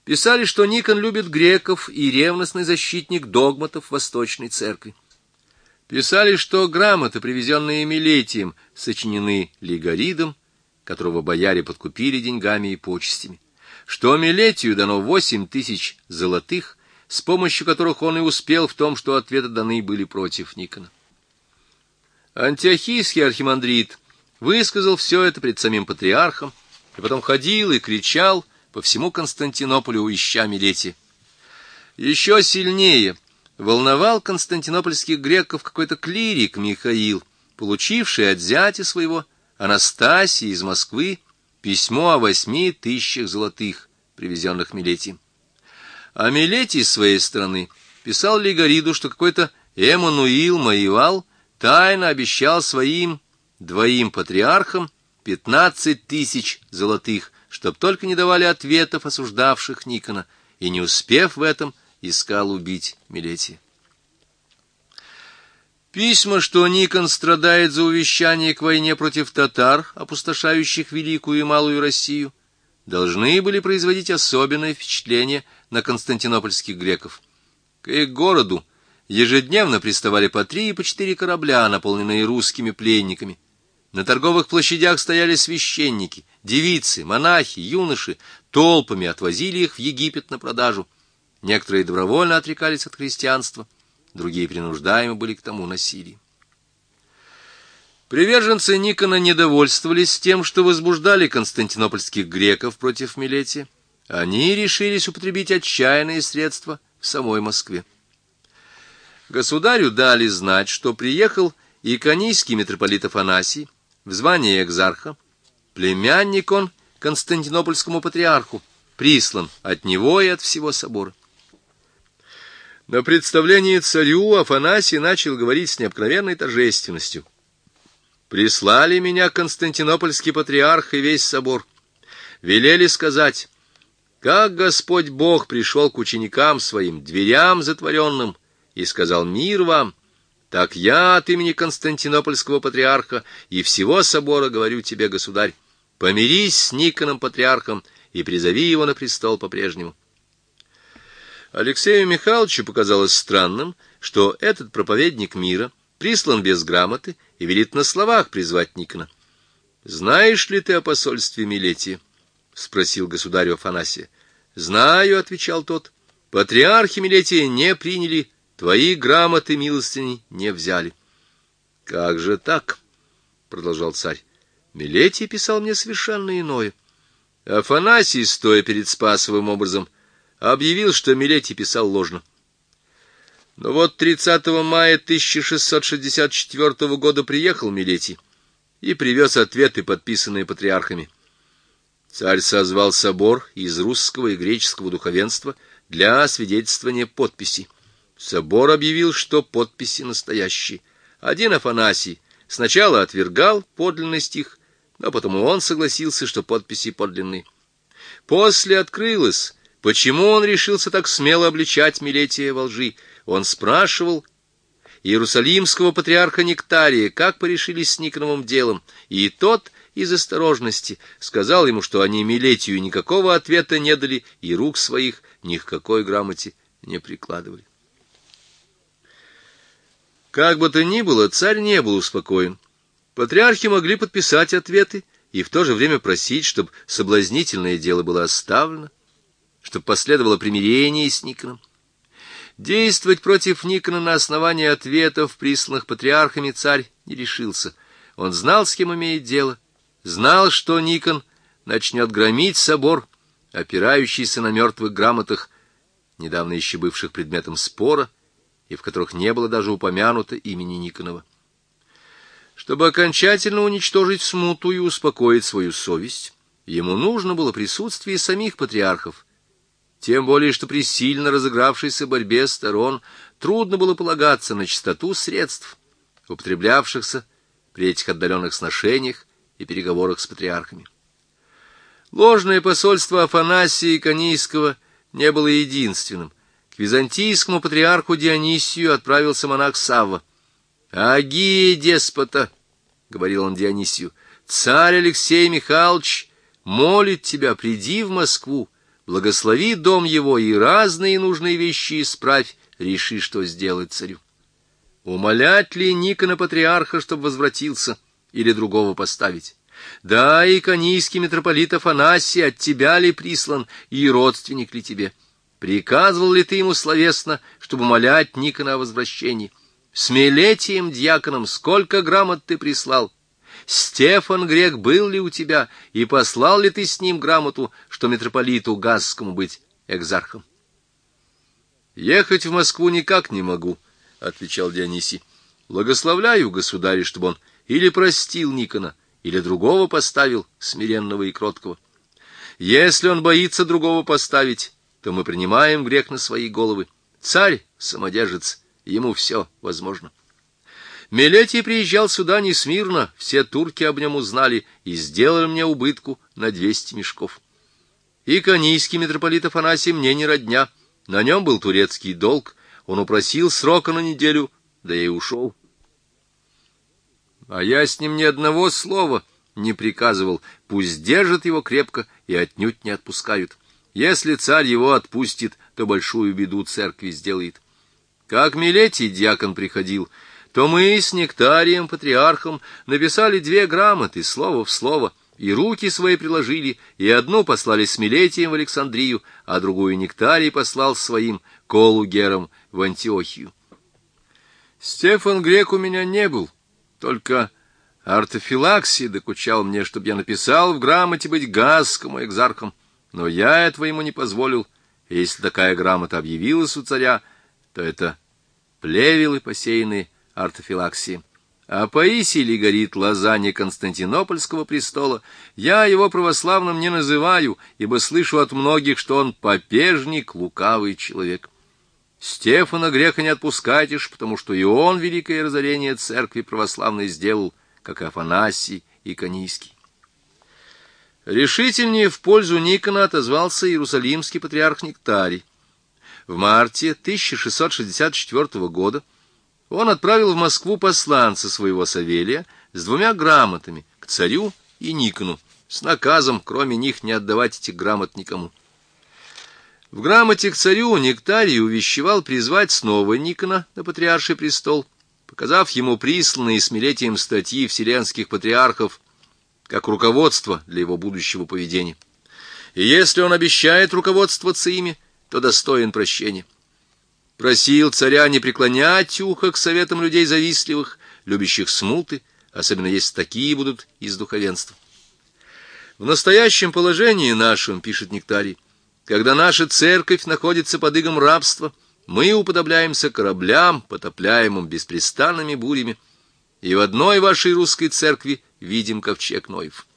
Писали, что Никон любит греков и ревностный защитник догматов Восточной Церкви. Писали, что грамоты, привезенные Милетием, сочинены Лигоридом, которого бояре подкупили деньгами и почестями, что Милетию дано 8000 золотых, с помощью которых он и успел в том, что ответы даны были против Никона. Антиохийский архимандрит высказал все это пред самим патриархом, и потом ходил и кричал по всему Константинополю, ища Милетия. Еще сильнее волновал константинопольских греков какой-то клирик Михаил, получивший от зятя своего Анастасии из Москвы письмо о 8000 золотых, привезенных Милетием. А Милетий с своей стороны писал Лигориду, что какой-то Эммануил Маевал тайно обещал своим 2 патриархам 15 000 золотых, чтоб только не давали ответов осуждавших Никона, и, не успев в этом, искал убить Милетия. Письма, что Никон страдает за увещание к войне против татар, опустошающих Великую и Малую Россию, должны были производить особенное впечатление на константинопольских греков. К их городу ежедневно приставали по 3 и по 4 корабля, наполненные русскими пленниками. На торговых площадях стояли священники, девицы, монахи, юноши, толпами отвозили их в Египет на продажу. Некоторые добровольно отрекались от христианства, другие принуждаемы были к тому насилием. Приверженцы Никона недовольствовались тем, что возбуждали константинопольских греков против Милетия. Они решились употребить отчаянные средства в самой Москве. Государю дали знать, что приехал иконийский митрополит Афанасий в звании экзарха, племянник он константинопольскому патриарху, прислан от него и от всего собора. На представлении царю Афанасий начал говорить с необыкновенной торжественностью. «Прислали меня константинопольский патриарх и весь собор. Велели сказать, как Господь Бог пришел к ученикам своим, дверям затворенным, и сказал: мир вам, так я от имени константинопольского патриарха и всего собора говорю тебе, государь, помирись с Никоном патриархом и призови его на престол по-прежнему». Алексею Михайловичу показалось странным, что этот проповедник мира прислан без грамоты и велит на словах призвать Никона. «Знаешь ли ты о посольстве Милетия?» — спросил государю Афанасия. «Знаю», — отвечал тот, — «патриархи Милетия не приняли, твои грамоты милостыней не взяли». «Как же так?» — продолжал царь. «Милетий писал мне совершенно иное». Афанасий, стоя перед Спасовым образом, объявил, что Милетий писал ложно. Но вот 30 мая 1664 года приехал Милетий и привез ответы, подписанные патриархами. Царь созвал собор из русского и греческого духовенства для освидетельствования подписей. Собор объявил, что подписи настоящие. Один Афанасий сначала отвергал подлинность их, но потом и он согласился, что подписи подлинные. После открылось, почему он решился так смело обличать Милетия во лжи. Он спрашивал иерусалимского патриарха Нектария, как порешились с Никоновым делом, и тот из осторожности сказал ему, что они Милетию никакого ответа не дали и рук своих ни к какой грамоте не прикладывали. Как бы то ни было, царь не был успокоен. Патриархи могли подписать ответы и в то же время просить, чтобы соблазнительное дело было оставлено, чтобы последовало примирение с Никоном. Действовать против Никона на основании ответов, присланных патриархами, царь не решился. Он знал, с кем имеет дело, знал, что Никон начнет громить собор, опирающийся на мертвых грамотах, недавно еще бывших предметом спора, и в которых не было даже упомянуто имени Никонова. Чтобы окончательно уничтожить смуту и успокоить свою совесть, ему нужно было присутствие самих патриархов, тем более что при сильно разыгравшейся борьбе сторон трудно было полагаться на чистоту средств, употреблявшихся при этих отдаленных сношениях и переговорах с патриархами. Ложное посольство Афанасия Иконийского не было единственным. К византийскому патриарху Дионисию отправился монах Савва. «Агия деспота», — говорил он Дионисию, — «царь Алексей Михайлович молит тебя, приди в Москву, благослови дом его и разные нужные вещи исправь, реши, что сделать царю. Умолять ли Никона патриарха, чтобы возвратился, или другого поставить? Да, и иконийский митрополит Афанасий от тебя ли прислан, и родственник ли тебе? Приказывал ли ты ему словесно, чтобы умолять Никона о возвращении? С Милетием дьяконом сколько грамот ты прислал? Стефан Грек был ли у тебя, и послал ли ты с ним грамоту, что митрополиту Газскому быть экзархом? Ехать в Москву никак не могу, — отвечал Дионисий. Благословляю, государь, чтобы он или простил Никона, или другого поставил, смиренного и кроткого. Если он боится другого поставить, то мы принимаем грех на свои головы. Царь — самодержец, ему все возможно. Милетий приезжал сюда не смирно, все турки об нем узнали и сделали мне убытку на 200 мешков. Иконийский митрополит Афанасий мне не родня, на нем был турецкий долг, он упросил срока на неделю, да и ушел. А я с ним ни одного слова не приказывал, пусть держат его крепко и отнюдь не отпускают. Если царь его отпустит, то большую беду церкви сделает. Как Милетий дьякон приходил, то мы с Нектарием, патриархом, написали 2 грамоты, слово в слово, и руки свои приложили, и одну послали с Милетием в Александрию, а другую Нектарий послал своим колугером в Антиохию. Стефан Грек у меня не был, только Артофилаксий докучал мне, чтобы я написал в грамоте быть Газскому экзархом, но я этого ему не позволил, и если такая грамота объявилась у царя, то это плевелы, посеянные Артофилаксием. А Паисий ли горит лоза Константинопольского престола, я его православным не называю, ибо слышу от многих, что он попежник, лукавый человек. Стефана Грека не отпускайте ж, потому что и он великое разорение церкви православной сделал, как и Афанасий Иконийский. Решительнее в пользу Никона отозвался иерусалимский патриарх Нектарий. В марте 1664 года он отправил в Москву посланца своего Савелия с 2 грамотами к царю и Никону, с наказом, кроме них, не отдавать этих грамот никому. В грамоте к царю Нектарий увещевал призвать снова Никона на патриарший престол, показав ему присланные с Милетием статьи вселенских патриархов как руководство для его будущего поведения. И если он обещает руководствоваться ими, то достоин прощения. Просил царя не преклонять ухо к советам людей завистливых, любящих смуты, особенно если такие будут из духовенства. В настоящем положении нашем, пишет Нектарий, когда наша церковь находится под игом рабства, мы уподобляемся кораблям, потопляемым беспрестанными бурями, и в одной вашей русской церкви видим ковчег Ноев.